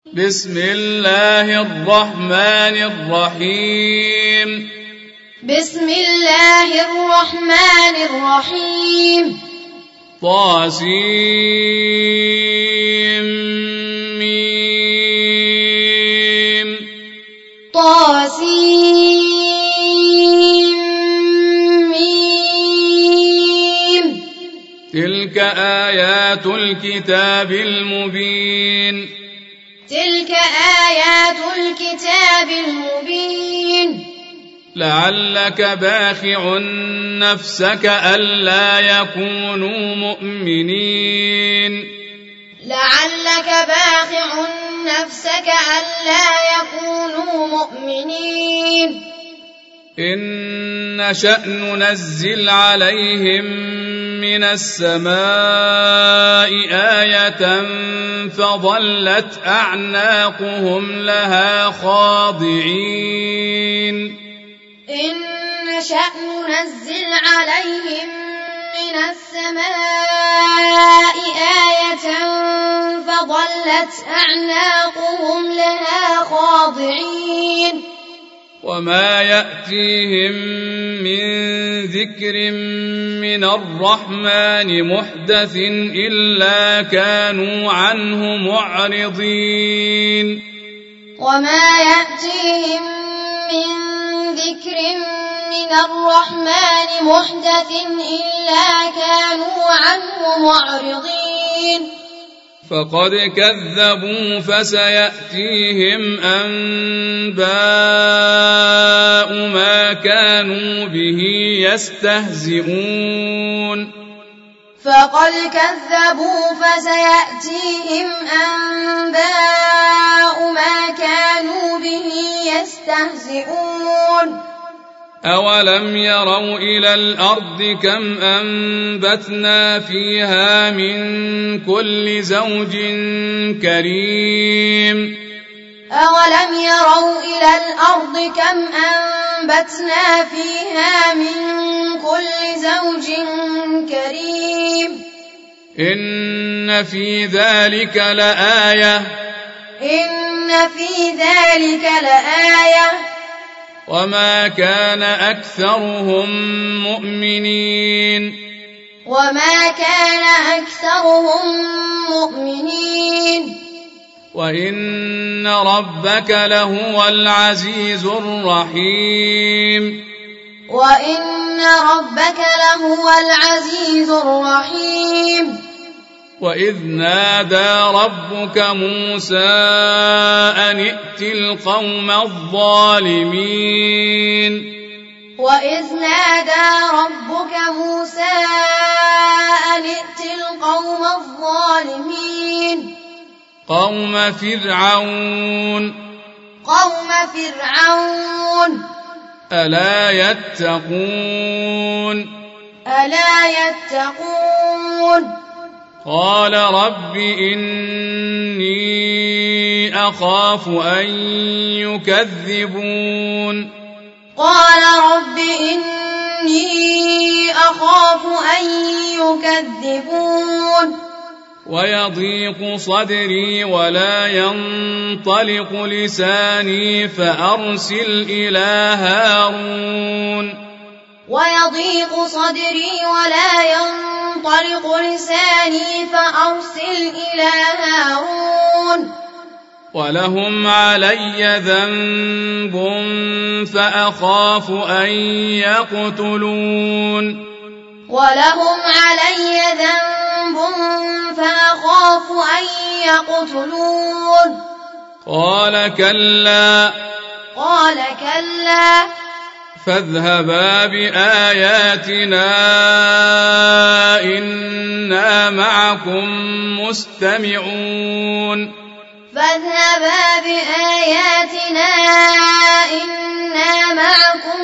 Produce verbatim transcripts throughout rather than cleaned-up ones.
بسم الله الرحمن الرحيم بسم الله الرحمن الرحيم طاسيم ميم طاسيم ميم تلك آيات الكتاب المبين تلك آيات الكتاب المبين لعلك باخع نفسك ألا يكونوا مؤمنين لعلك باخع نفسك ألا يكونوا مؤمنين إن نشأ ننزل عليهم من السماء آية فظلت أعناقهم لها خاضعين إن نشأ ننزل عليهم من السماء آية فظلت أعناقهم لها خاضعين وما يأتيهم من ذكر من الرحمن محدث إلا كانوا عنه معرضين وما يأتيهم من ذكر من الرحمن محدث إلا كانوا عنه معرضين فقد كذبوا فسيأتيهم أنباء ما كانوا به يستهزئون فقد كذبوا فسيأتيهم أنباء ما كانوا به يستهزئون أولم يروا إلى الأرض كم أنبتنا فيها من كل زوج كريم أولم يروا إلى الأرض كم أنبتنا فيها من كل زوج كريم إن في ذلك لآية إن في ذلك لآية وما كان أكثرهم مؤمنين وما كان أكثرهم مؤمنين وإن ربك لهو العزيز الرحيم وإن ربك لهو العزيز الرحيم وإذ نادى ربك موسى أن ائت القوم الظالمين وإذ نادى ربك موسى أن ائت القوم الظالمين قوم فرعون قوم فرعون ألا يتقون ألا يتقون قال رب إني أخاف أن يكذبون قال رب إني أخاف أن يكذبون ويضيق صدري ولا ينطلق لساني فأرسل إلى هارون ويضيق صدري ولا ينطلق لساني فأرسل إلى هارون ولهم علي ذنب فأخاف أن يقتلون ولهم علي ذنب فأخاف أن يقتلون قال كلا قال كلا فاذهبا بآياتنا إنا معكم مستمعون فاذهبا بآياتنا إنا معكم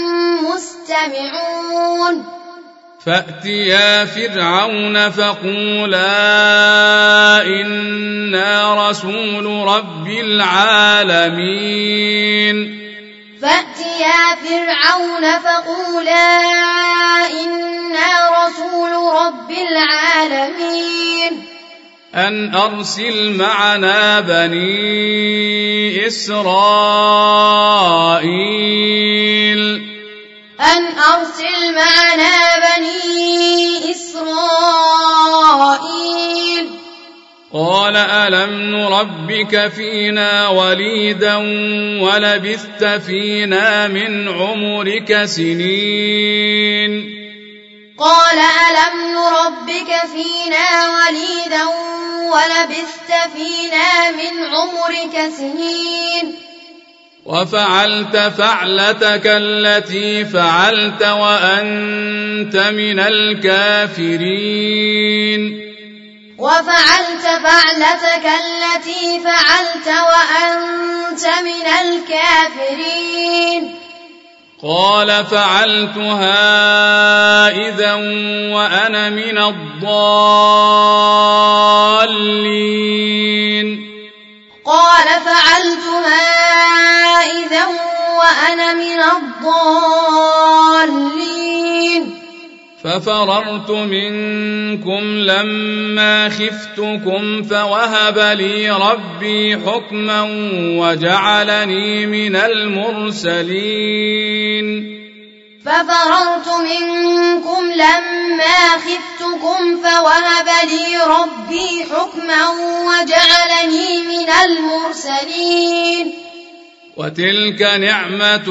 مستمعون فأتيا فرعون فقولا إنا رسول رب العالمين فأتيا فرعون فقولا إنا رسول رب العالمين أن أرسل معنا بني إسرائيل أن أرسل معنا بني إسرائيل قال ألم نربك فينا وليدا ولبثت فينا من عمرك سنين قال ألم نربك فينا وليدا ولبثت فينا من عمرك سنين وفعلت فعلتك التي فعلت وأنت من الكافرين وفعلت فعلتك التي فعلت وأنت من الكافرين قال فعلتها إذا وأنا من الضالين قال فعلتها إذا وأنا من الضالين ففررت منكم لما خفتكم فوهب لي ربي حكما وجعلني من المرسلين ففررت منكم لما خفتكم فوهب لي ربي حكما وجعلني من المرسلين وتلك نعمة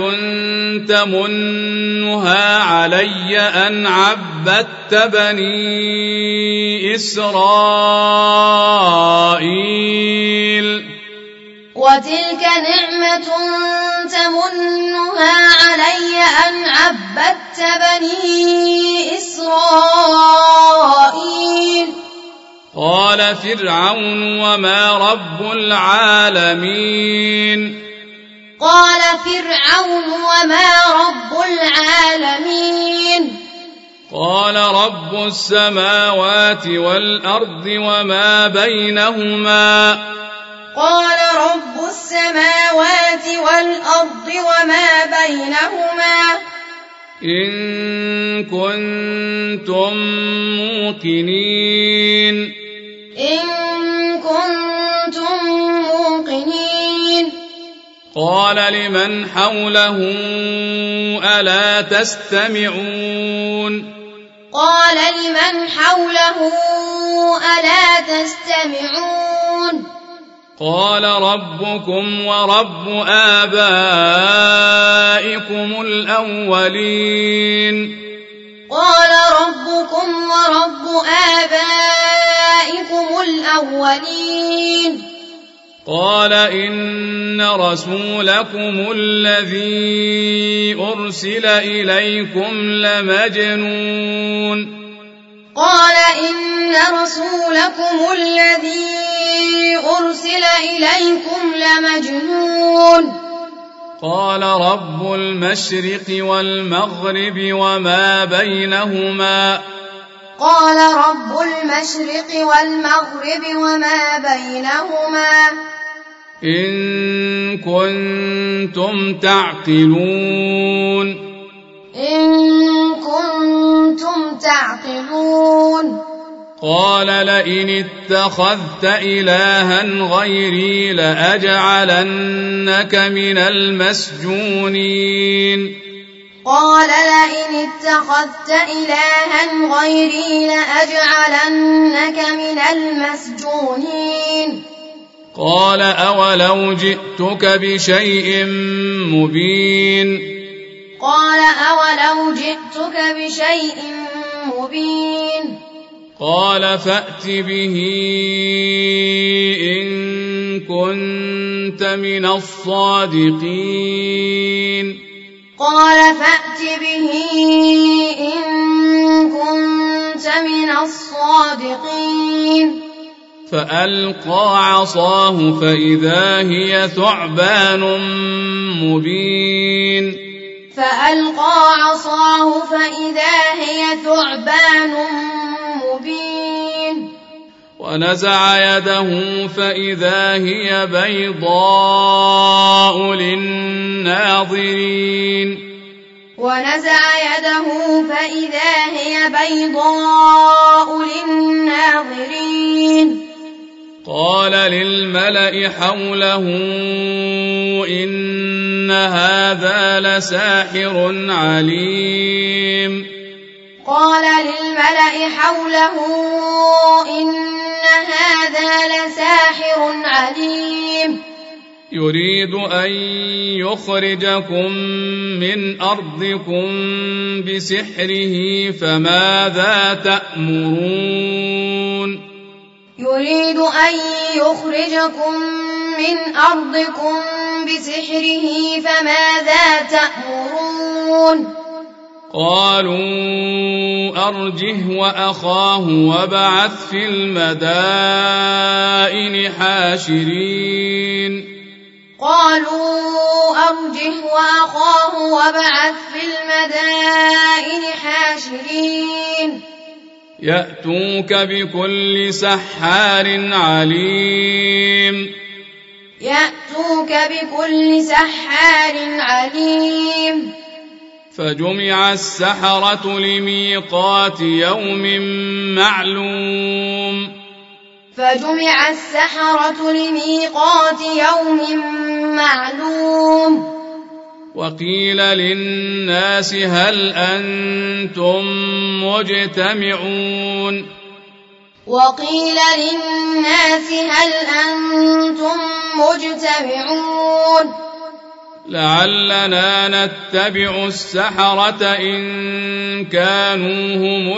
تمنها علي أن عبدت بني إسرائيل وتلك نعمة تمنها علي أن عبدت بني إسرائيل قال فرعون وما رب العالمين قال فرعون وما رب العالمين قال رب السماوات والأرض وما بينهما قال رب السماوات والأرض وما بينهما إن كنتم موقنين إن كنتم موقنين قال لمن حوله ألا تستمعون قال لمن حوله ألا تستمعون قال ربكم ورب آبائكم الأولين قال ربكم ورب آبائكم الأولين قال إن رسولكم الذي أرسل إليكم لمجنون قال إن رسولكم الذي أرسل إليكم لمجنون قال رب المشرق والمغرب وما بينهما قال رب المشرق والمغرب وما بينهما إن كنتم تعقلون إن كنتم تعقلون قال لئن اتخذت إلها غيري لأجعلنك من المسجونين قال لئن اتخذت إلها غيري لأجعلنك من المسجونين قال أولو جئتك بشيء مبين قال أولو جئتك بشيء مبين قال فأت به إن كنت من الصادقين قال فأت به إن كنت من الصادقين فألقى عصاه فإذا هي ثعبان مبين فألقى عصاه فإذا هي ثعبان مبين ونزع يده فإذا هي بيضاء للناظرين ونزع يده فإذا هي بيضاء للناظرين قال للملأ حوله إن هذا لساحر عليم قال للملأ حوله إن هذا لساحر عليم يريد أن يخرجكم من أرضكم بسحره فماذا تأمرون يريد أن يخرجكم من أرضكم بسحره فماذا تأمرون قالوا أرجه وأخاه وابعث في المدائن حاشرين قالوا أرجه وأخاه وابعث في المدائن حاشرين يأتوك بكل سحار عليم يأتوك بكل سحار عليم فجمع السحرة لميقات يوم معلوم فجمع السحرة لميقات يوم معلوم وقيل للناس هل أنتم مجتمعون وقيل للناس هل أنتم مجتمعون لعلنا نتبع السحرة إن كانوا هم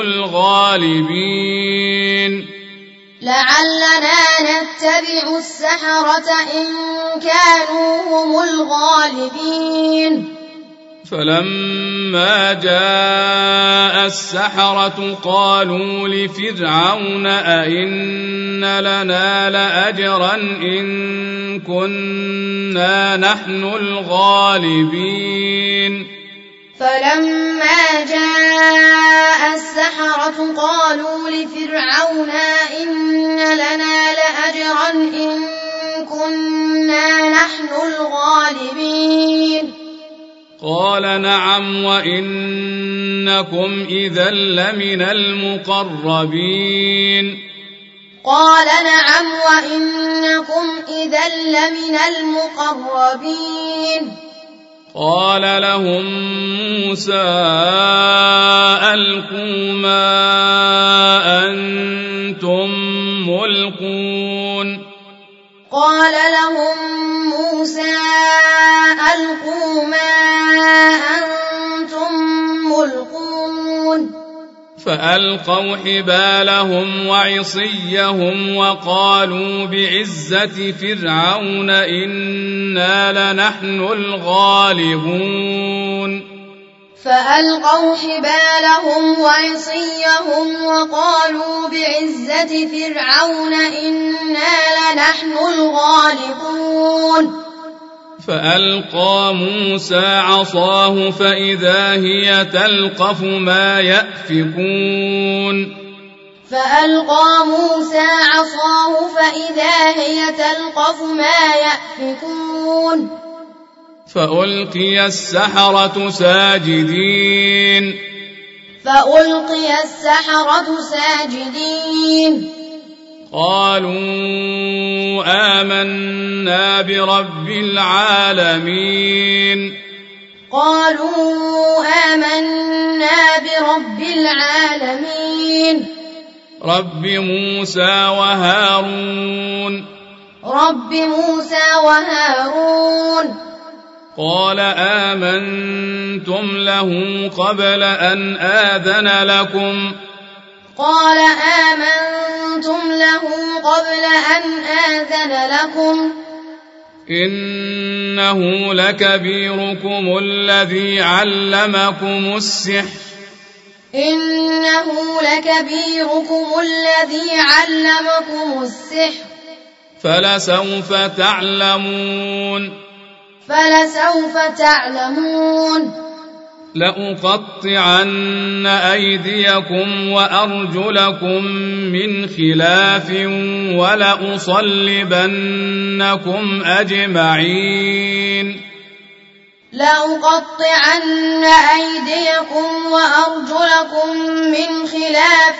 الغالبين لعلنا نتبع السحرة إن كانوا هم الغالبين فلما جاء السحرة قالوا لفرعون أئن لنا لأجرا إن كنا نحن الغالبين فلما جاء السحرة قالوا لفرعون إن لنا لأجرا إن كنا نحن الغالبين قال نعم وإنكم إذا لمن المقربين قال نعم وإنكم إذا لمن المقربين قال لهم موسى ألقوا ما أنتم ملقون قال لهم موسى ألقوا ما أنتم ملقون فألقوا حبالهم وعصيهم وقالوا بعزة فرعون إنا لنحن الغالبون فألقوا حبالهم وعصيهم وقالوا بعزة فرعون إنا لنحن الغالبون فألقى موسى عصاه فإذا هي تلقف ما يأفكون فألقى موسى عصاه فإذا هي تلقف ما يأفكون فألقي السحرة ساجدين فألقي السحرة ساجدين قالوا آمنا برب العالمين قالوا آمنا برب العالمين رب موسى وهارون رب موسى وهارون قال آمنتم له قبل أن آذن لكم قال آمنتم له قبل أن آذن لكم إنه لكبيركم الذي علمكم السحر إنه لكبيركم الذي علمكم السحر فلسوف تعلمون فلسوف تعلمون لأقطعن أيديكم وأرجلكم من خلاف ولأصلبنكم أجمعين لأقطعن أيديكم وأرجلكم من خلاف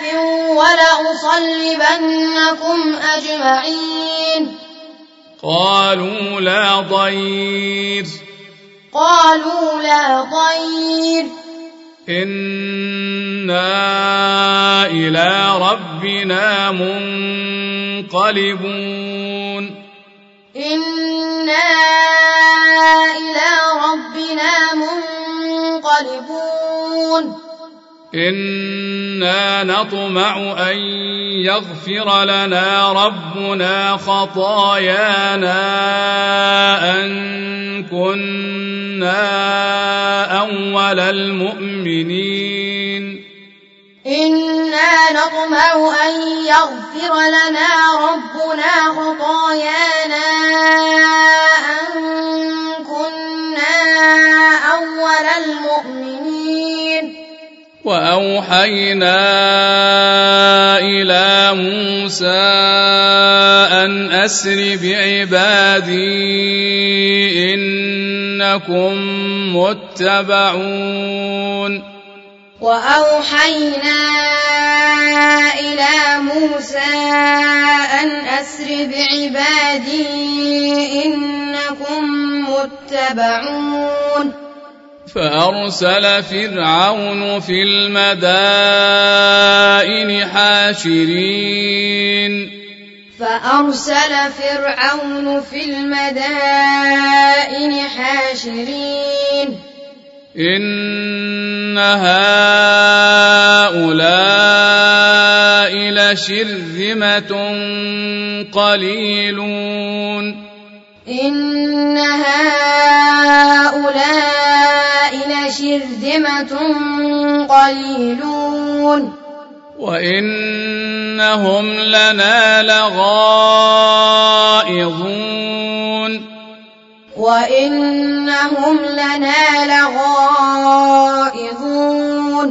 ولأصلبنكم أجمعين. قالوا لا ضير قالوا لا ضير إنا إلى ربنا منقلبون. إنا إلى ربنا منقلبون. إنا نطمع أن يغفر لنا ربنا خطايانا أن كنا أول المؤمنين. إنا نطمع أن يغفر لنا ربنا خطايانا أن كنا أول المؤمنين. وأوحينا إلى موسى أن أسر بعبادي إنكم متبعون. وأوحينا إلى موسى أن أسر بعبادي إنكم متبعون. فأرسل فرعون في المدائن حاشرين. فأرسل فرعون في المدائن حاشرين. إن هؤلاء لشرذمة قليلون. إن هؤلاء لشرذمة قليلون. وإنهم لنا لغائظون. وإنهم لنا لغائظون.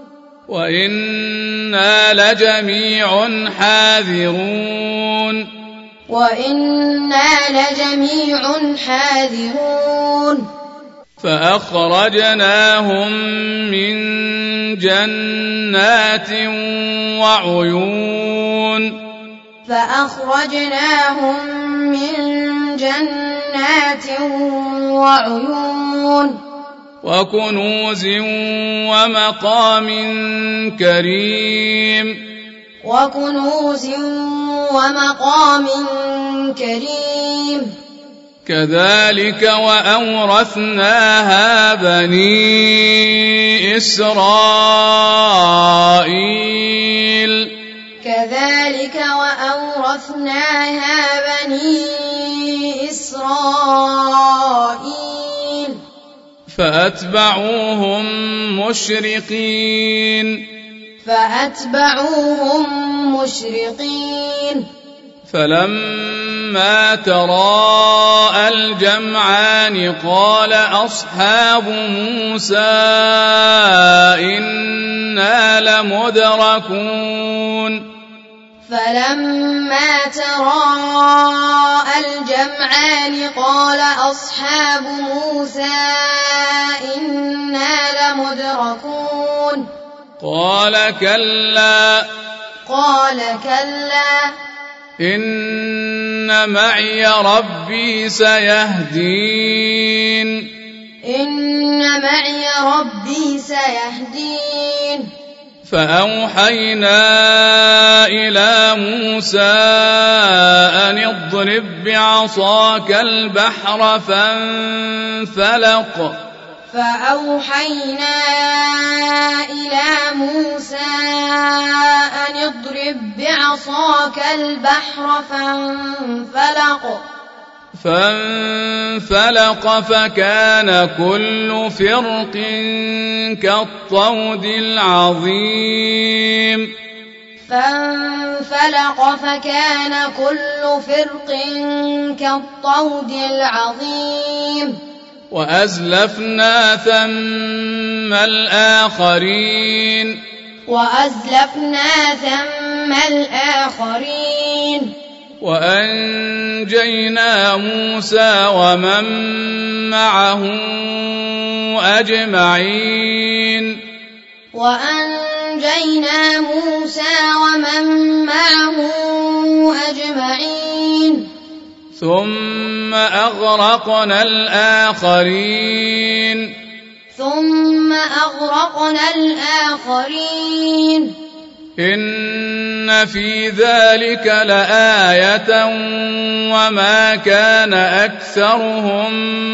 وإنا لجميع حاذرون. وإنا لجميع حاذرون. فأخرجناهم من جنات وعيون. فأخرجناهم من جنات وعيون. وكنوز ومقام كريم. وكنوز ومقام كريم. كذلك وأورثناها بني إسرائيل. كذلك وأورثناها بني إسرائيل. فأتبعوهم مشرقين. فأتبعوهم مشرقين. فلما تراءى الجمعان قال أصحاب موسى إنا لمدركون. فلما تراءى الجمعان قال أصحاب موسى إنا لمدركون. قال كلا. قال كلا. إن معي ربي سيهدين. إن معي ربي سيهدين. فأوحينا إلى موسى أن اضرب بعصاك البحر فانفلق. فأوحينا إلى موسى أن اضرب بعصاك البحر فانفلق. فانفلق فكان كل فرق كالطود العظيم. فانفلق فكان كل فرق كالطود العظيم. وأزلفنا ثم الآخرين. وأزلفنا ثم الآخرين. وأنجينا موسى ومن معه أجمعين وأنجينا موسى ومن معه أجمعين ثم أغرقنا الآخرين ثم أغرقنا الآخرين إن في ذلك لآية وما كان أكثرهم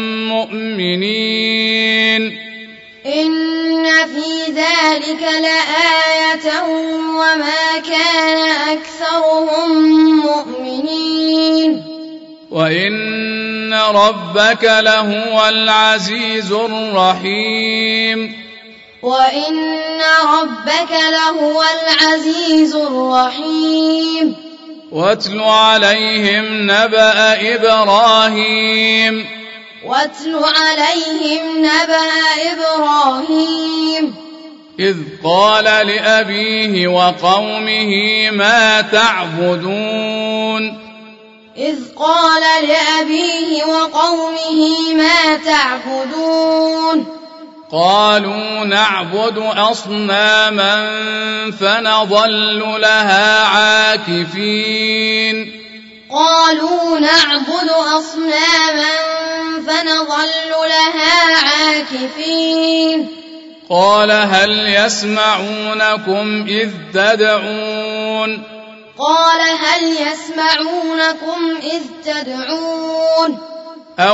مؤمنين إن في ذلك لآية وما كان أكثرهم مؤمنين وإن ربك لهو العزيز الرحيم وإن ربك لهو العزيز الرحيم واتل عليهم نبأ إبراهيم واتل عليهم نبأ إبراهيم إذ قال لأبيه وقومه ما تعبدون إذ قال لأبيه وقومه ما تعبدون قالوا نعبد أصناما فنظل لها عاكفين قالوا نعبد أصناما فنظل لها عاكفين قال هل يسمعونكم إذ تدعون قال هل يسمعونكم إذ تدعون أو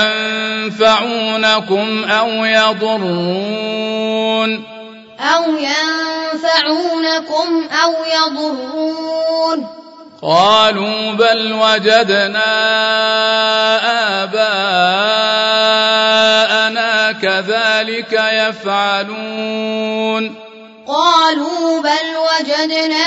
ينفعونكم أو يضرون أو ينفعونكم أو يضرون قالوا بل وجدنا آباءنا كذلك يفعلون قالوا بل وجدنا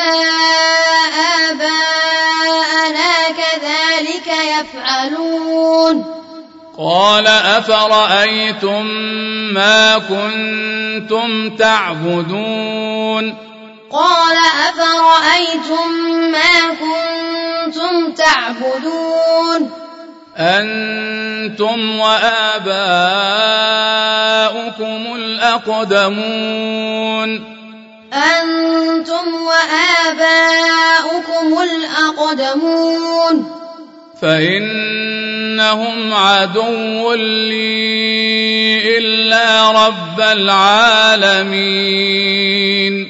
آباءنا كذلك يفعلون قال أفرأيتم ما كنتم تعبدون قال أفرأيتم ما كنتم تعبدون أنتم وآباؤكم الأقدمون أنتم وآباؤكم الأقدمون فإنهم عدو لي إلا رب العالمين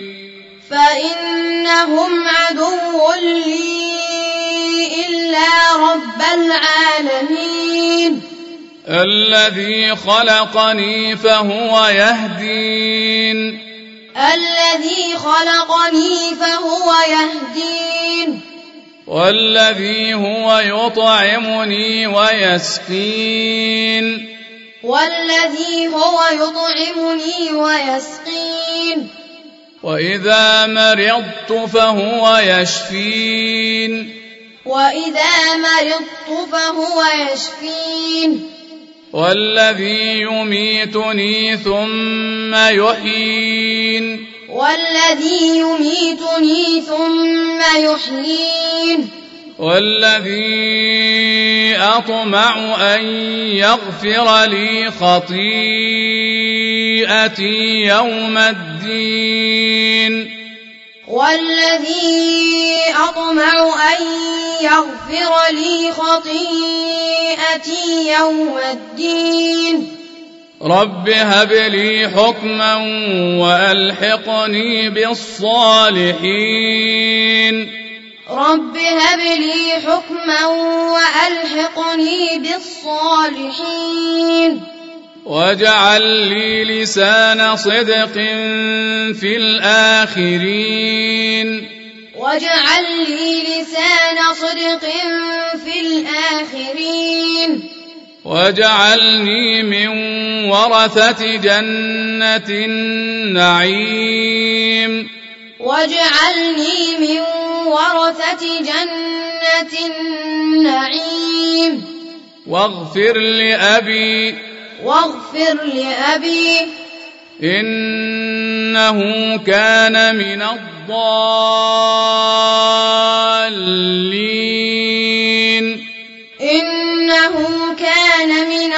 فإنهم عدو لي إلا رب العالمين الذي خلقني فهو يهدين الذي خلقني فهو يهدين والذي هو يطعمني ويسقين والذي هو يطعمني ويسقين وإذا مرضت فهو يشفين وإذا مرضت فهو يشفين والذي يميتني ثم يحيين والذي يميتني ثم يحيين والذي أطمع أن يغفر لي خطيئتي يوم الدين والذي أطمع أن يغفر لي خطيئتي يوم الدين رب هب لي حكما وألحقني بالصالحين رب هب لي حكما وألحقني بالصالحين واجعل لي لسان صدق في الآخرين واجعل لي لسان صدق في الآخرين واجعلني من ورثة جنة النعيم واجعلني من ورثة جنة النعيم واغفر لأبي واغفر لأبي إنه إنه كان من الضالين إنه كان من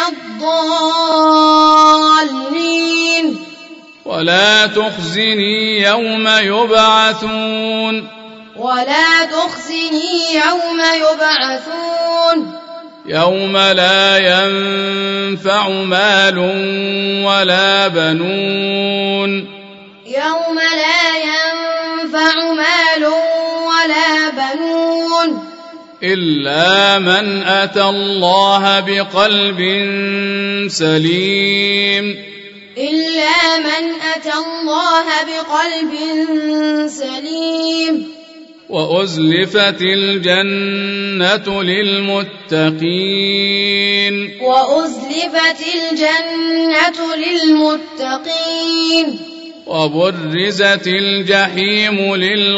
الضالين ولا تخزني يوم يبعثون ولا تخزني يوم يبعثون يوم لا ينفع مال ولا بنون يوم لا ينفع مال ولا بنون إلا من أتى الله بقلب سليم إلا من أتى الله بقلب سليم وأزلفت الجنة للمتقين وأزلفت الجنة للمتقين وبرزت الجحيم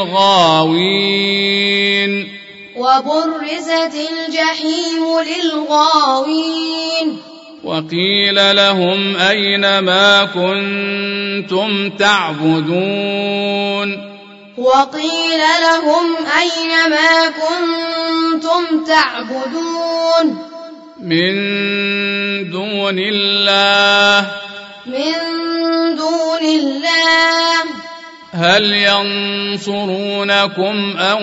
للغاوين وبرزت الجحيم للغاوين وقيل لهم أين ما كنتم تعبدون وقيل لهم أين ما كنتم تعبدون من دون الله من دون الله هل ينصرونكم أو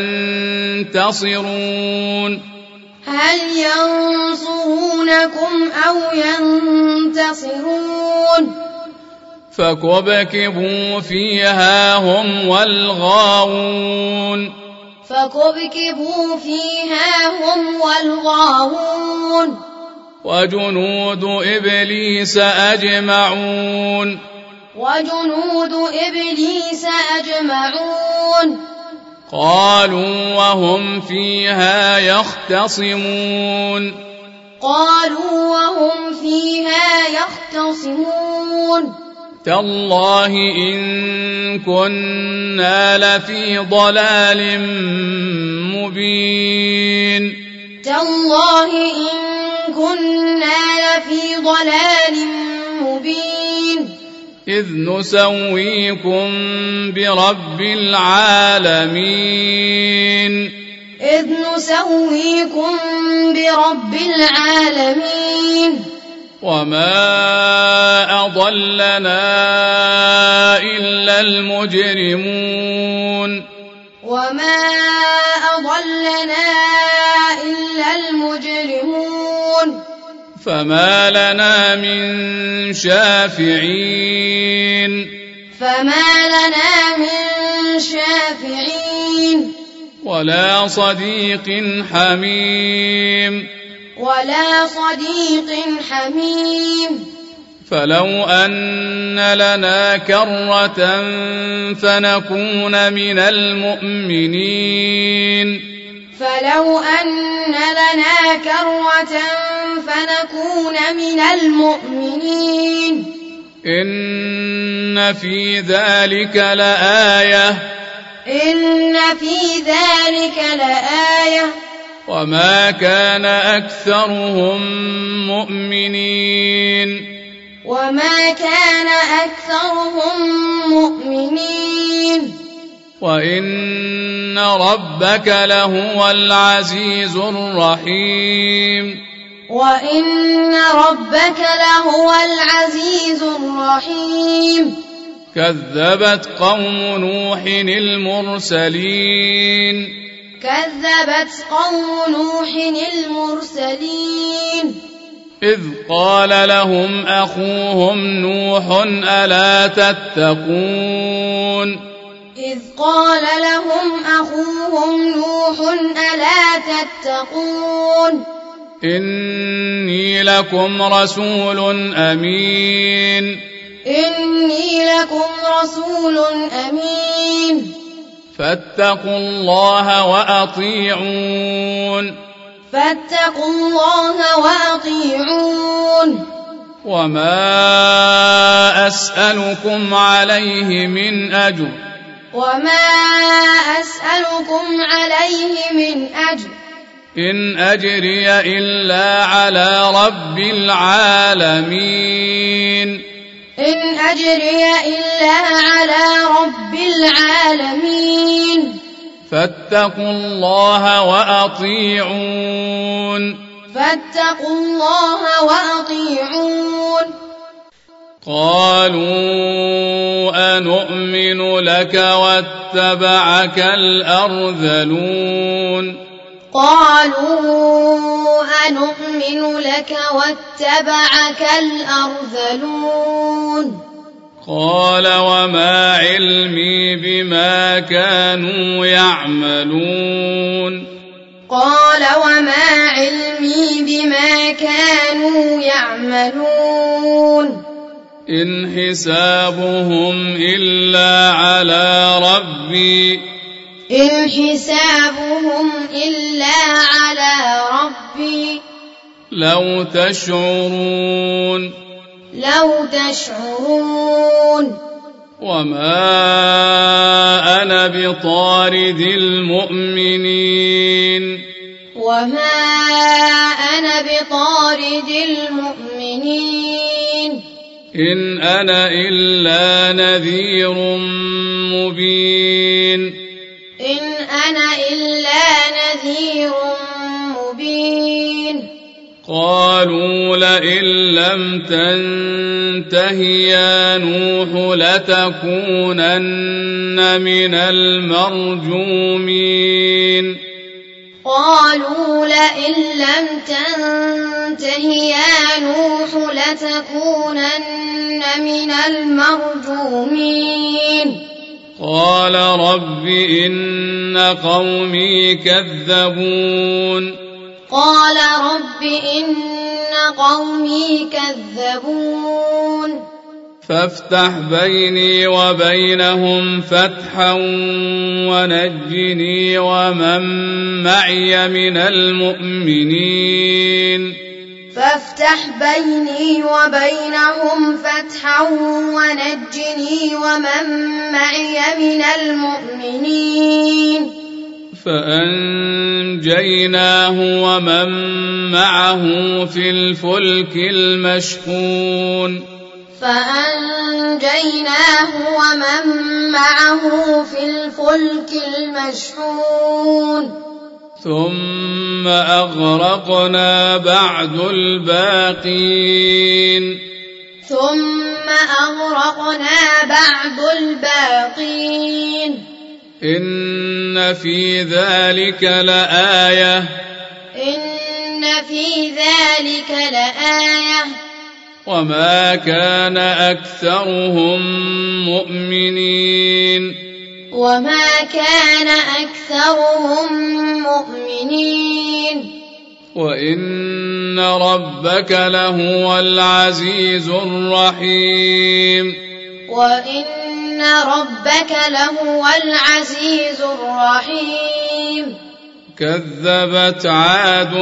ينتصرون هل ينصرونكم أو ينتصرون فكبكبوا فيها هم والغاوون فكبكبوا فيها هم والغاوون وجنود إبليس أجمعون وجنود إبليس أجمعون قالوا وهم فيها يختصمون قالوا وهم فيها يختصمون تالله إن كنا لفي ضلال مبين تالله إن كنا لفي ضلال مبين إذ نسويكم برب العالمين إذ نسويكم برب العالمين وما أضلنا إلا المجرمون وما أضلنا إلا المجرمون فما لنا من شافعين فما لنا من شافعين ولا صديق حميم ولا صديق حميم فلو أن لنا كرة فنكون من المؤمنين فلو أن لنا كرة فنكون من المؤمنين إن في ذلك لآية إن في ذلك لآية وما كان أكثرهم مؤمنين وما كان أكثرهم مؤمنين وإن ربك لهو العزيز الرحيم وإن ربك لهو العزيز الرحيم كذبت قوم نوح المرسلين كذبت قوم نوح المرسلين إذ قال لهم أخوهم نوح ألا تتقون إذ قال لهم أخوهم نوح ألا تتقون إني لكم رسول أمين إني لكم رسول أمين فاتقوا الله وأطيعون فاتقوا الله وأطيعون وما أسألكم عليه من أجر وما أسألكم عليه من أجر إن أجري إلا على رب العالمين إن أجري إلا على رب العالمين فاتقوا الله وأطيعون فاتقوا الله وأطيعون قالوا أنؤمن لك واتبعك الأرذلون قالوا أنؤمن لك واتبعك الأرذلون قال وما علمي بما كانوا يعملون قال وما علمي بما كانوا يعملون إن حسابهم إلا على ربي إن حسابهم إلا على ربي لو تشعرون لو تشعرون وما أنا بطارد المؤمنين وما أنا بطارد المؤمنين إن أنا إلا نذير مبين إن أنا إلا نذير مبين قالوا لئن لم تنته يا نوح لتكونن من المرجومين قالوا لئن لم تنته يا نوح لتكونن من المرجومين قال رب إن قومي كذبون قال رب إن قومي كذبون فافتح بيني وبينهم فتحا ونجني ومن معي من المؤمنين فافتح بيني وبينهم فتحا ونجني ومن معي من المؤمنين فأنجيناه ومن معه في الفلك المشحون فأنجيناه ومن معه في الفلك المشحون ثم أغرقنا بعد الباقين ثم أغرقنا بعد الباقين إن في ذلك لآية إن في ذلك لآية وما كان أكثرهم مؤمنين وما كان أكثرهم مؤمنين وإن ربك لهو العزيز الرحيم وإن ربك لهو العزيز الرحيم كذبت عاد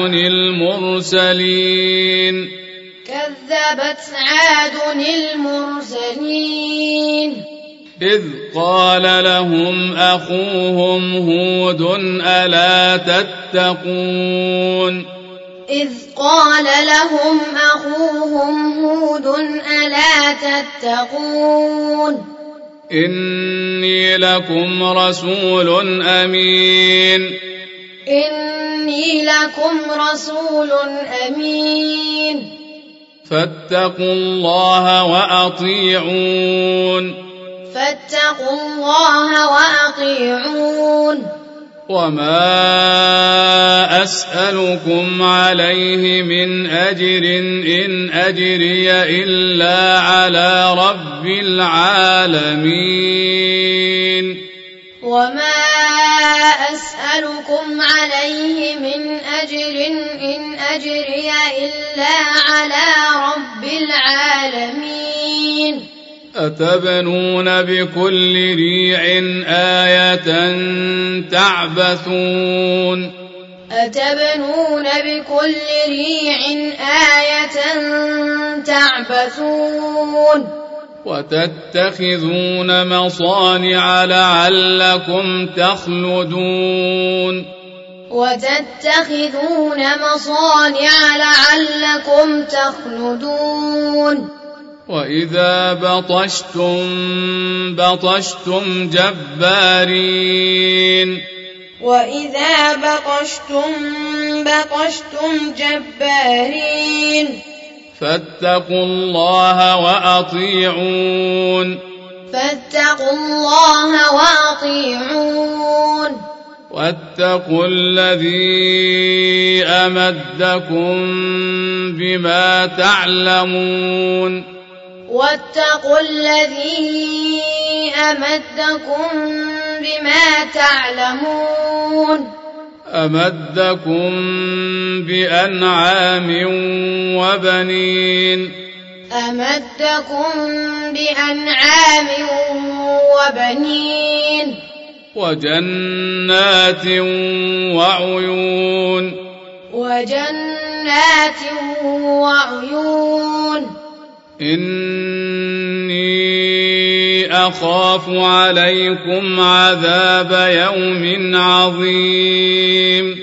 المرسلين كذبت عاد المرسلين إذ قال لهم أخوهم هود ألا تتقون إذ قال لهم أخوهم هود ألا تتقون إني لكم رسول أمين إني لكم رسول أمين فاتقوا الله وأطيعون فاتقوا الله وأطيعون وما أسألكم عليه من أجر إن أجري إلا على رب العالمين وما أسألكم عليه من أجر إن أجري إلا على رب العالمين أتبنون بكل ريع آية تعبثون أتبنون بكل ريع آية تعبثون وتتخذون مصانع لعلكم تخلدون وتتخذون مصانع لعلكم تخلدون وإذا بطشتم بطشتم جبارين وإذا بطشتم بطشتم جبارين فاتقوا الله وأطيعون فاتقوا الله وأطيعون واتقوا الذي أمدكم بما تعلمون واتقوا الذي أمدكم بما تعلمون أمدكم بأنعام وبنين أمدكم بأنعام وبنين وجنات وعيون وجنات وعيون إني أخاف عليكم عذاب يوم عظيم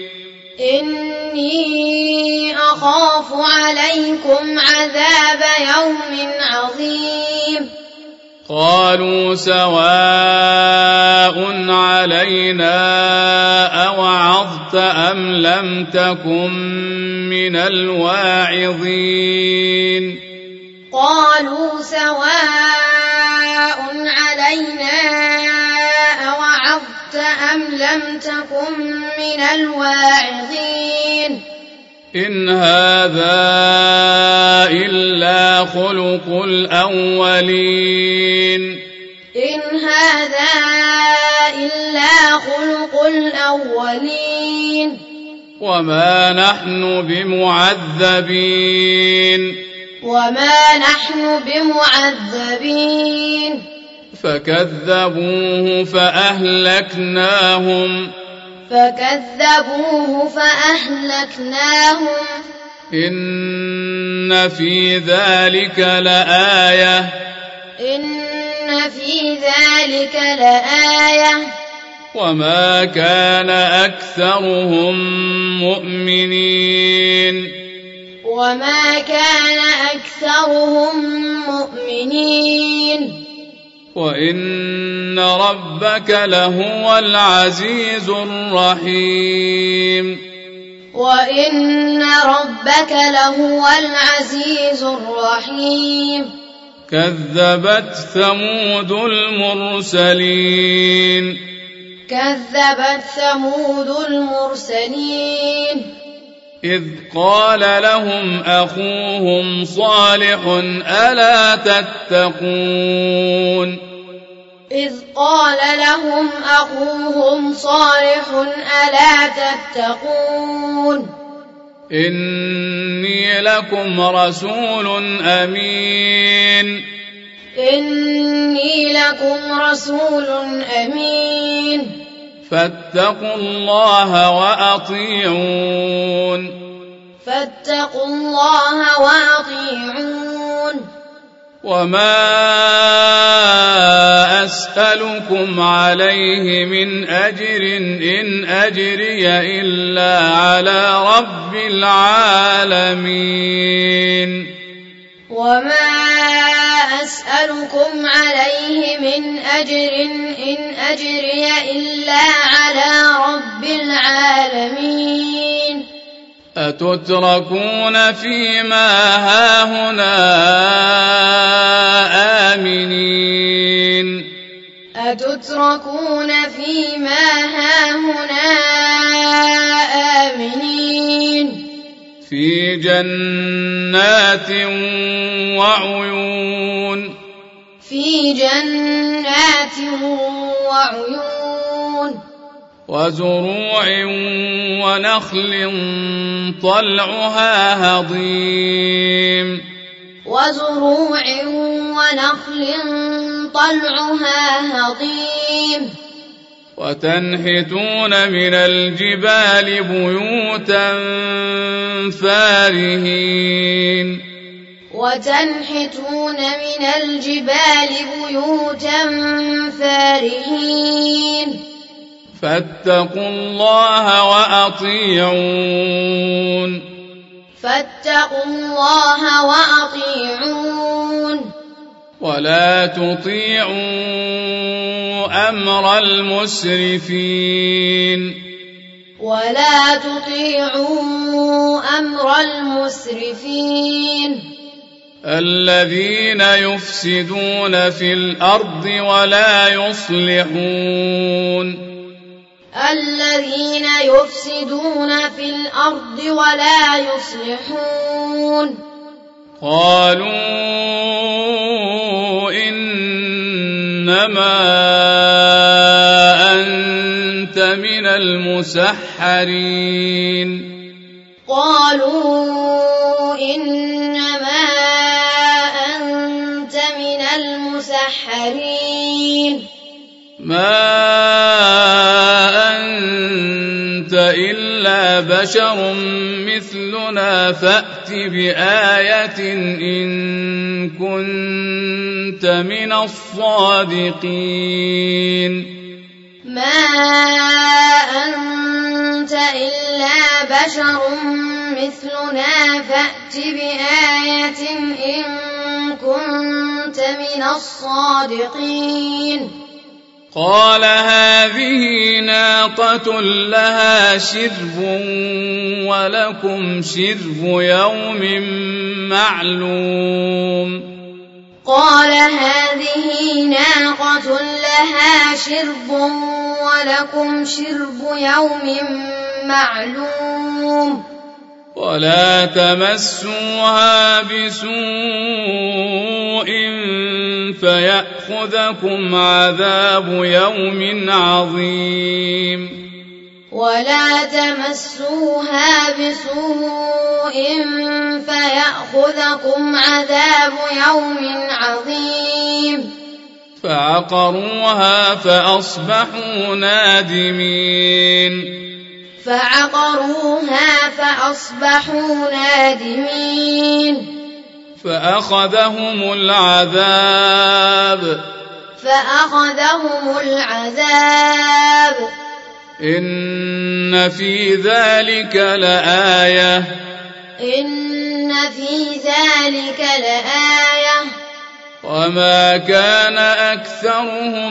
إني أخاف عليكم عذاب يوم عظيم قالوا سواء علينا أوعظت أم لم تكن من الواعظين قالوا سواء علينا أوعظت أم لم تكن من الواعظين إن هذا إلا خلق الأولين إن هذا إلا خلق الأولين وما نحن بمعذبين وما نحن بمعذبين فكذبوه فأهلكناهم فكذبوه فأهلكناهم إن في ذلك لآية إن في ذلك لآية وما كان أكثرهم مؤمنين وما كان أكثرهم مؤمنين وإن ربك لهو العزيز الرحيم وإن ربك لهو العزيز الرحيم كذبت ثمود المرسلين كذبت ثمود المرسلين إذ قال لهم أخوهم صالح ألا تتقون إذ قال لهم أخوهم صالح ألا تتقون إني لكم رسول أمين إني لكم رسول أمين فاتقوا الله وأطيعون فاتقوا الله وأطيعون وما أسألكم عليه من أجر إن أجري إلا على رب العالمين وما أسألكم عليه من أجر إن أجري إلا على رب العالمين أتتركون فيما هاهنا آمنين أتتركون فيما هاهنا آمنين في جنات وعيون في جنات وعيون وزروع ونخل طلعها هضيم وزروع ونخل طلعها هضيم وتنحتون من الجبال بيوتا فارهين وتنحتون من الجبال بيوتا فارهين فاتقوا الله وأطيعون فاتقوا الله وأطيعون ولا تطيعوا أمر المسرفين ولا تطيعوا أمر المسرفين الذين يفسدون في الأرض ولا يصلحون الذين يفسدون في الأرض ولا يصلحون قالوا إنما أنت من المسحرين قالوا إنما أنت من المسحرين ما أنت إلا بشر مثلنا فأت بآية إن كنت من الصادقين ما أنت إلا بشر مثلنا فأت بآية إن كنت من الصادقين قال هذه ناقة لها شرب ولكم شرب يوم معلوم قال هذه ناقة لها شرب ولكم شرب يوم معلوم ولا تمسوها بسوء فيأخذكم عذاب يوم عظيم ولا تمسوها بسوء فيأخذكم عذاب يوم عظيم فعقروها فأصبحوا نادمين فعقروها فأصبحوا نادمين فأخذهم العذاب فأخذهم العذاب إن في ذلك لآية إن في ذلك لآية وما كان أكثرهم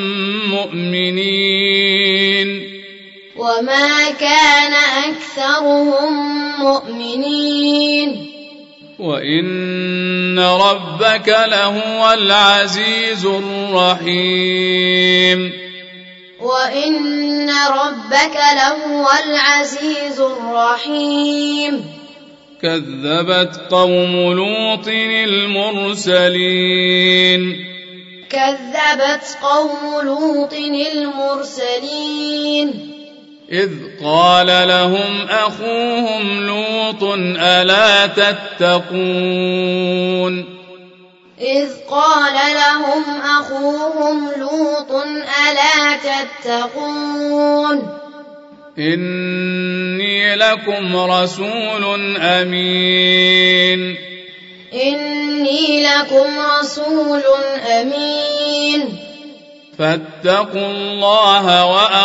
مؤمنين وما كان أكثرهم مؤمنين وإن ربك لهو العزيز الرحيم وإن ربك لهو العزيز الرحيم كذبت قوم لوط المرسلين كذبت قوم لوط المرسلين إذ قال لهم أخوهم لوط ألا تتقون إذ قال لهم أخوهم لوط ألا تتقون إني لكم رسول أمين إني لكم رسول أمين فاتقوا الله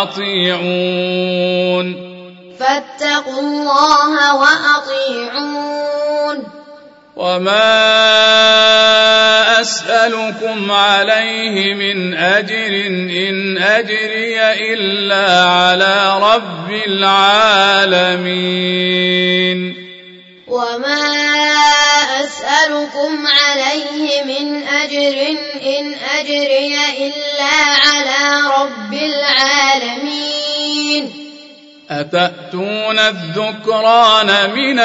وأطيعون فاتقوا الله وأطيعون وما أسألكم عليه من أجر إن أجري إلا على رب العالمين وما أسألكم عليه من أجر إن أجري إلا على رب العالمين أتأتون الذكران من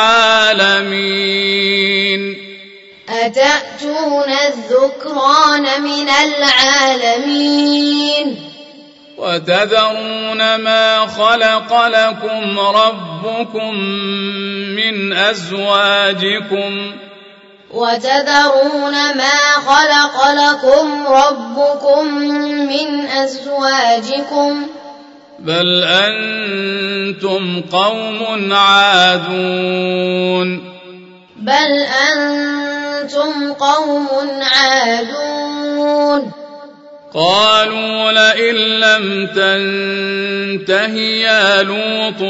العالمين أتأتون الذكران من العالمين وتذرون ما خلق لكم ربكم من أزواجكم وتذرون ما خلق لكم ربكم من أزواجكم بل أنتم قوم عادون بل أنتم قوم عادون قالوا لئن لم تنته يا لوط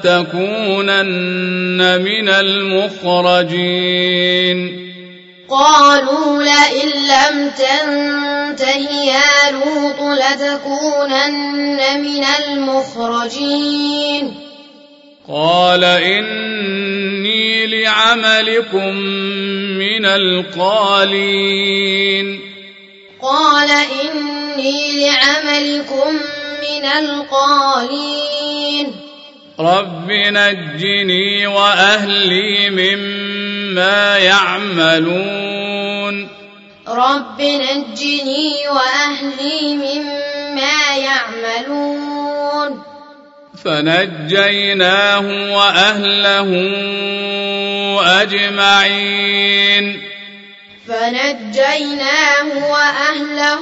لتكونن من المخرجين قالوا لئن لم تنته يا لوط لتكونن من المخرجين قال إني لعملكم من القالين قال إني لعملكم من القالين رب نجني وأهلي مما يعملون رب نجني وأهلي مما يعملون فنجيناه وأهله أجمعين فنجيناه وأهله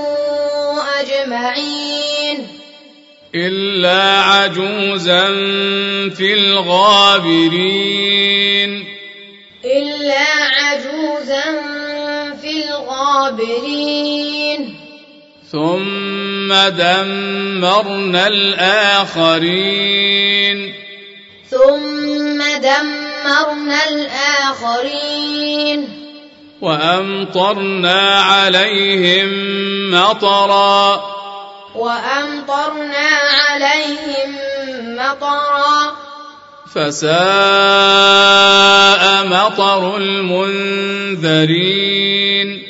أجمعين إلا عجوزا في الغابرين إلا عجوزا في الغابرين ثم دمرنا الآخرين ثم دمرنا الآخرين وأمطرنا عليهم مطرا وأمطرنا عليهم مطرا فساء مطر المنذرين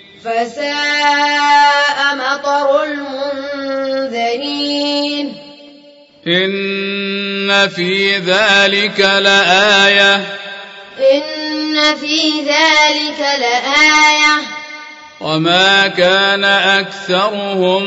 فساء مطر المنذرين إن في ذلك لآية إن في ذلك لآية وما كان أكثرهم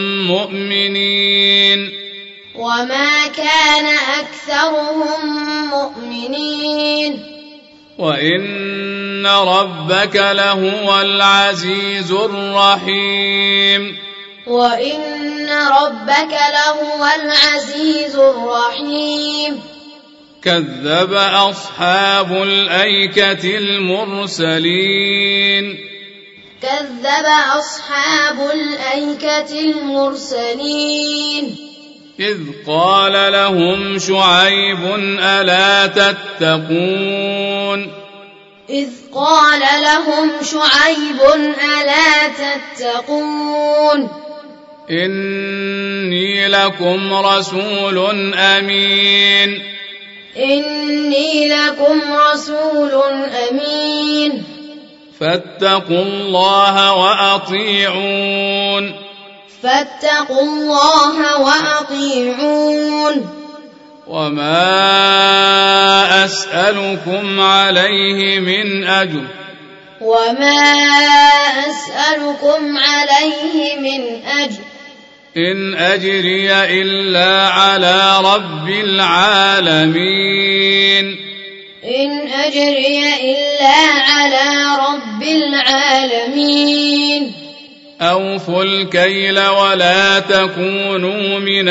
مؤمنين وما كان أكثرهم مؤمنين وإن ربك لهو العزيز الرحيم وإن ربك لهو العزيز الرحيم كذب أصحاب الأيكة المرسلين كذب أصحاب الأيكة المرسلين إذ قال لهم شعيب ألا تتقون إذ قال لهم شعيب ألا تتقون إني لكم رسول أمين إني لكم رسول أمين فاتقوا الله وأطيعون فاتقوا الله وأطيعون وما أسألكم عليه من أجر وما أسألكم عليه من أجر إن أجري إلا على رب العالمين إن أجري إلا على رب العالمين أوفوا الكيل ولا تكونوا من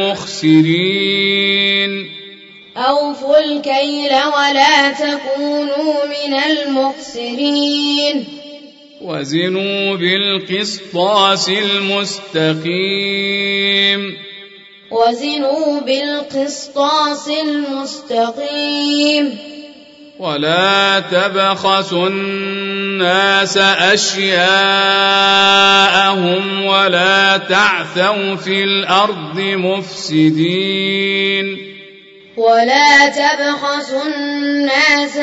المخسرين أوفوا الكيل ولا تكونوا من المخسرين وزنوا بالقسطاس المستقيم وزنوا بالقسطاس المستقيم ولا تبخسوا الناس أشياءهم ولا تعثوا في الأرض مفسدين ولا تبخسوا الناس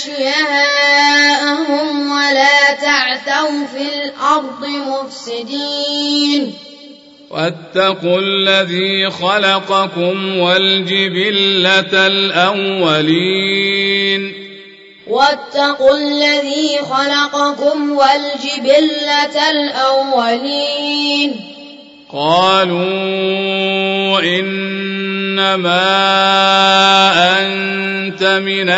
أشياءهم ولا تعثوا في الأرض مفسدين واتقوا الذي خلقكم والجبلة الأولين واتقوا الذي خلقكم والجبلة الأولين قالوا إنما أنت من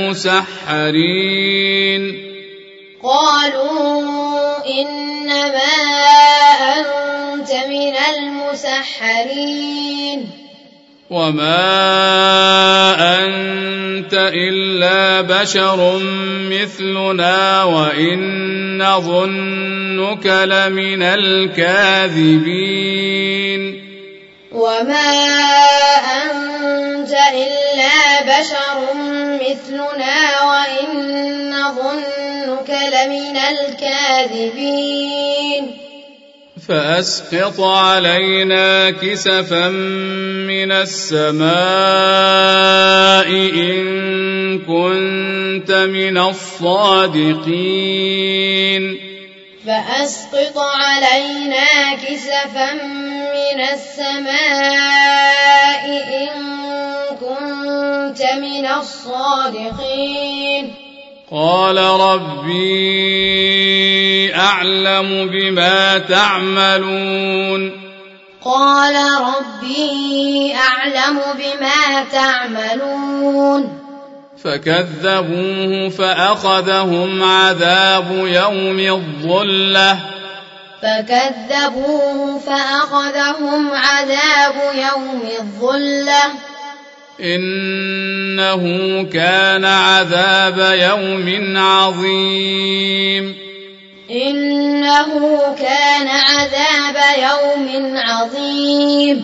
المسحرين قالوا إنما أنت من المسحرين وما أنت إلا بشر مثلنا وإن نظنك لمن الكاذبين وما أنت إلا بشر مثلنا وإن نظنك لمن الكاذبين فأسقط علينا كسفا من السماء إن كنت من الصادقين فأسقط علينا كسفا من السماء إن كنت من الصادقين قال ربي أعلم بما تعملون قال ربي أعلم بما تعملون فكذبوه فأخذهم عذاب يوم الظلة فكذبوه فأخذهم عذاب يوم الظلة إنه كان عذاب يوم عظيم إنه كان عذاب يوم عظيم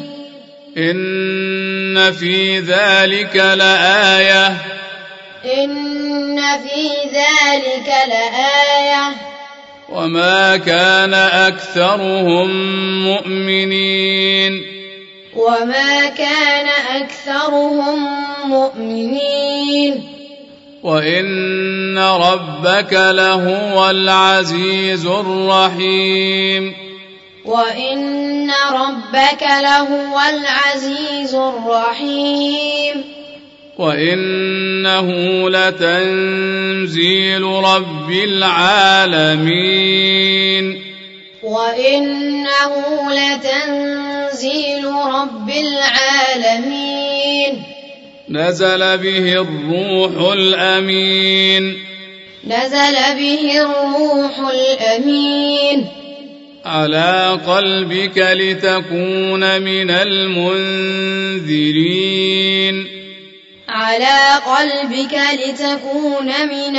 إن في ذلك لآية إن في ذلك لآية وما كان أكثرهم مؤمنين وما كان أكثرهم مؤمنين وإن ربك لهو العزيز الرحيم وإن ربك لهو العزيز الرحيم وإنه لتنزيل رب العالمين وإنه لتنزيل رب العالمين نزل به الروح الأمين نزل به الروح الأمين على قلبك لتكون من المنذرين على قلبك لتكون من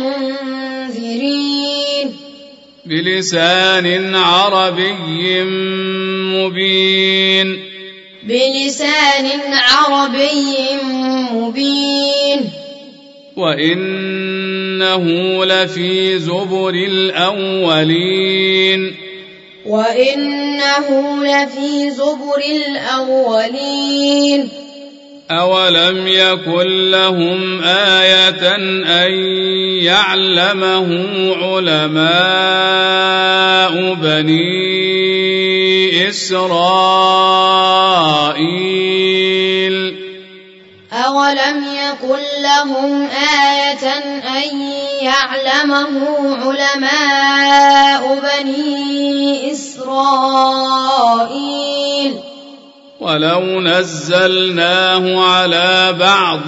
المنذرين بلسان عربي مبين بلسان عربي مبين وإنه لفي زبر الأولين وإنه لفي زبر الأولين أولم يكن لهم آية أن يعلمه علماء بني إسرائيل أولم يكن لهم آية أن يعلمه علماء بني إسرائيل ولو نزلناه على بعض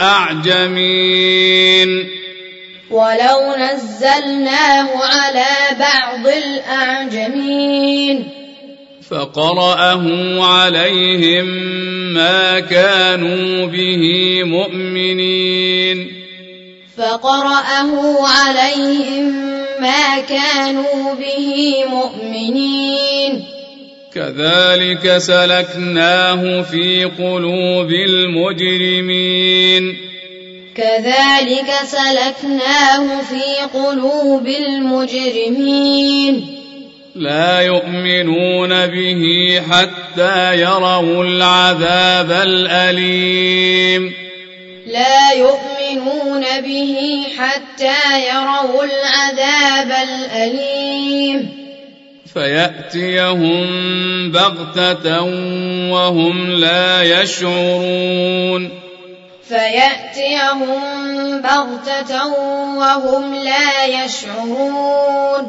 الأعجمين ولو نزلناه على بعض الأعجمين فقرأه عليهم ما كانوا به مؤمنين فقرأه عليهم ما كانوا به مؤمنين كذلك سلكناه في قلوب المجرمين كذلك سلكناه في قلوب المجرمين لا يؤمنون به حتى يروا العذاب الأليم لا يؤمنون به حتى يروا العذاب الأليم فيأتيهم بغتة وهم لا يشعرون فيأتيهم بغتة وهم لا يشعرون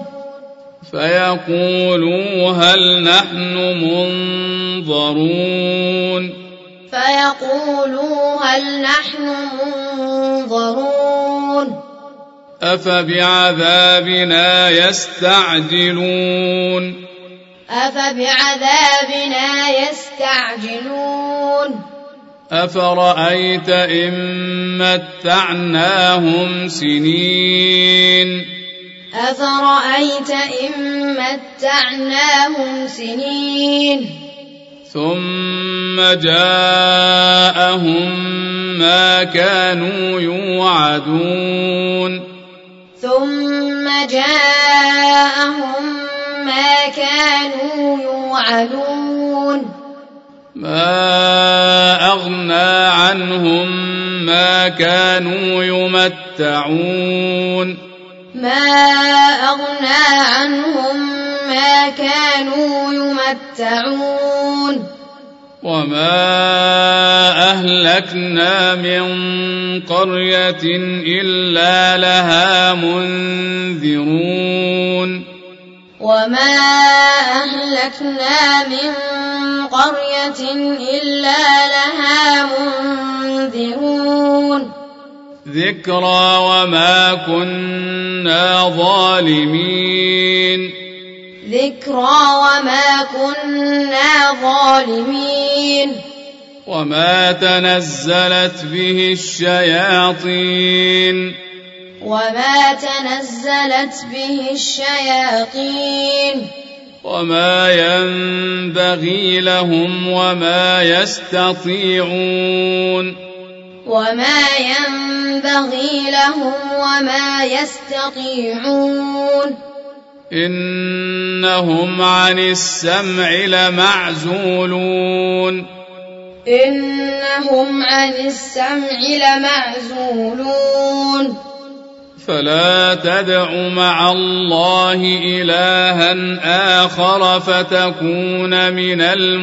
فيقولوا هل نحن منظرون فيقولوا هل نحن منظرون أفبعذابنا يستعجلون أفبعذابنا يستعجلون أفرأيت إن متعناهم سنين أفرأيت إن متعناهم سنين ثم جاءهم ما كانوا يوعدون ثم جاءهم ما كانوا يوعدون ما أغنى عنهم ما كانوا يمتعون ما أغنى عنهم ما كانوا يمتعون وما أهلكنا من قرية إلا لها منذرون وما أهلكنا من قرية إلا لها منذرون ذكرى وما كنا ظالمين ذكرى وما كنا ظالمين وما تنزلت به الشياطين وما تنزلت به الشياطين وما ينبغي لهم وما يستطيعون وما ينبغي لهم وما يستطيعون إنهم عن السمع لمعزولون إنهم عن السمع لمعزولون فلا تدع مع الله إلها آخر فتكون من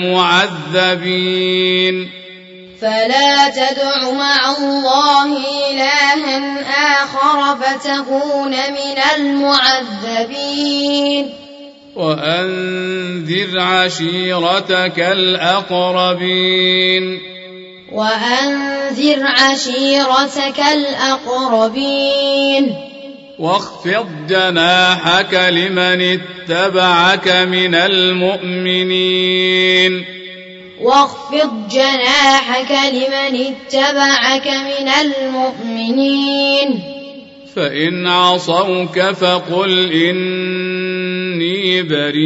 المعذبين فلا تدع مع الله إلها آخر فتكون من المعذبين وأنذر عشيرتك الأقربين وأنذر عشيرتك الأقربين واخفض جناحك لمن اتبعك من المؤمنين واخفض جناحك لمن اتبعك من المؤمنين فإن عصوك فقل إني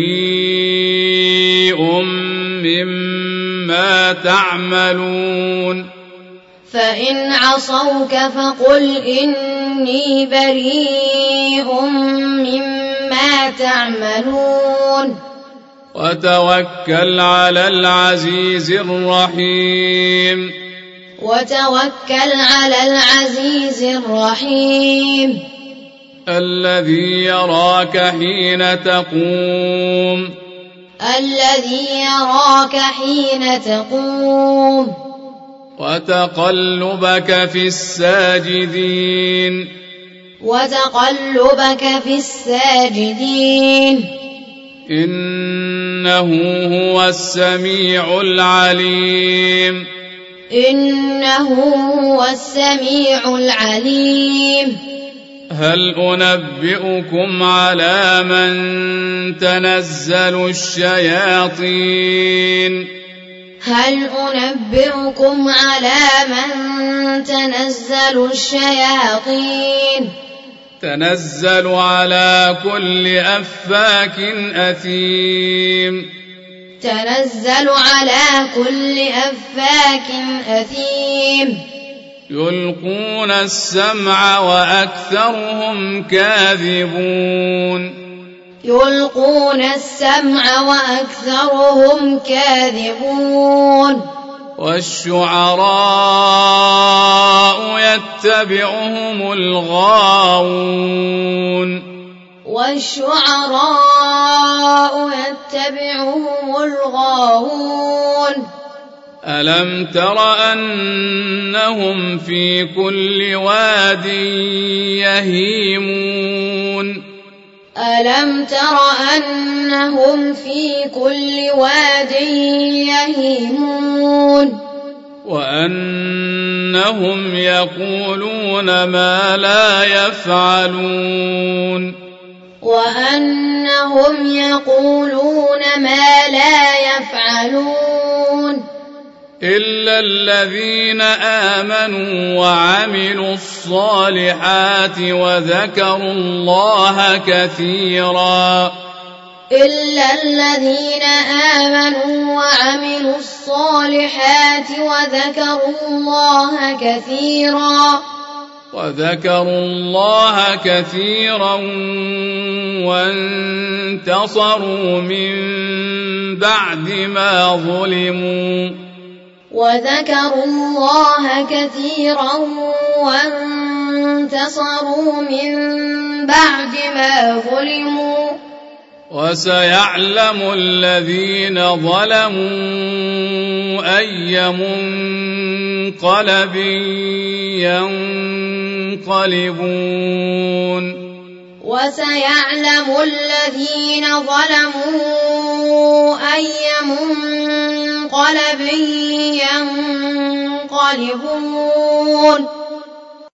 بريء مما تعملون فإن عصوك فقل إني بريء مما تعملون وتوكل على العزيز الرحيم وتوكل على العزيز الرحيم الذي يراك حين تقوم الذي يراك حين تقوم وتقلبك في الساجدين وتقلبك في الساجدين إنه هو السميع العليم إنه هو السميع العليم هل أنبئكم على من تنزل الشياطين هل أنبئكم على من تنزل الشياطين تنزل على كل أفاك أثيم تنزل على كل أفاك أثيم يلقون السمع وأكثرهم كاذبون يلقون السمع وأكثرهم كاذبون والشعراء يتبعهم الغاوون والشعراء يتبعهم الغاوون ألم تر أنهم في كل واد يهيمون ألم تر أنهم في كل واد يهيمون وأنهم يقولون ما لا يفعلون وأنهم يقولون ما لا يفعلون إلا الذين آمنوا وعملوا الصالحات وذكروا الله كثيرا إلا الذين آمنوا وعملوا الصالحات وذكروا الله كثيرا وذكروا الله كثيرا وانتصروا من بعد ما ظلموا وذكروا الله كثيرا وانتصروا من بعد ما ظلموا وسيعلم الذين ظلموا أي منقلب ينقلبون وسيعلم الذين ظلموا أي منقلب ينقلبون